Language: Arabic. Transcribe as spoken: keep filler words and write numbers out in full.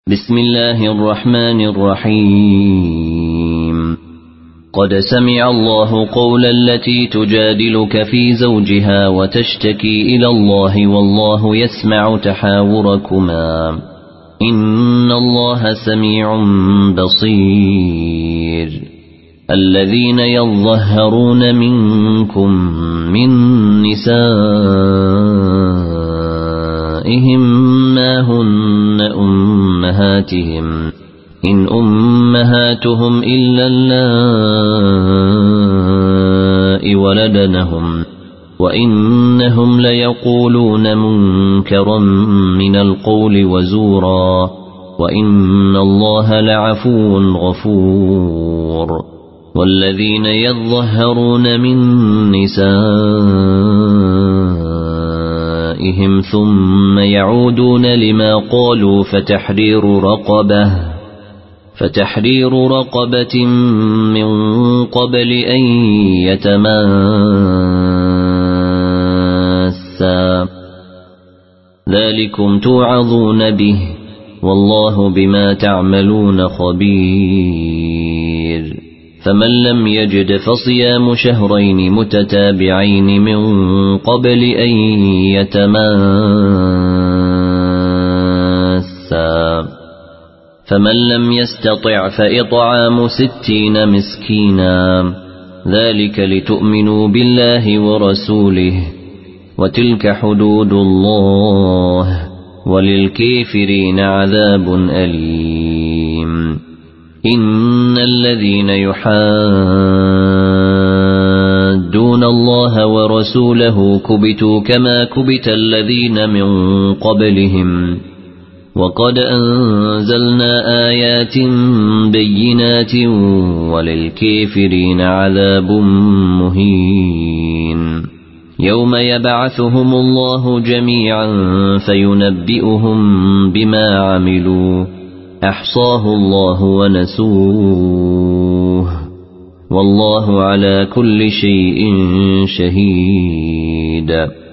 بسم الله الرحمن الرحيم قد سمع الله قول التي تجادلك في زوجها وتشتكي إلى الله والله يسمع تحاوركما إن الله سميع بصير الذين يظهرون منكم من نسائهم ما هن أمهاتهم إن أمهاتهم إلا اللائي ولدنهم وإنهم ليقولون منكرا من القول وزورا وإن الله لعفو غفور والذين يظهرون من نسائهم ثم يعودون لما قالوا فتحرير رقبة فتحرير رقبة من قبل أن يتماسا ذلكم توعظون به والله بما تعملون خبير فمن لم يجد فصيام شهرين متتابعين من قبل أن يتماسا فمن لم يستطع فإطعام ستين مسكينا ذلك لتؤمنوا بالله ورسوله وتلك حدود الله وللكافرين عذاب أليم إن الذين يحادون الله ورسوله كبتوا كما كبت الذين من قبلهم وقد أنزلنا آيات بينات وللكافرين عذاب مهين يوم يبعثهم الله جميعا فينبئهم بما عملوا أحصاه الله ونسوه والله على كل شيء شهيد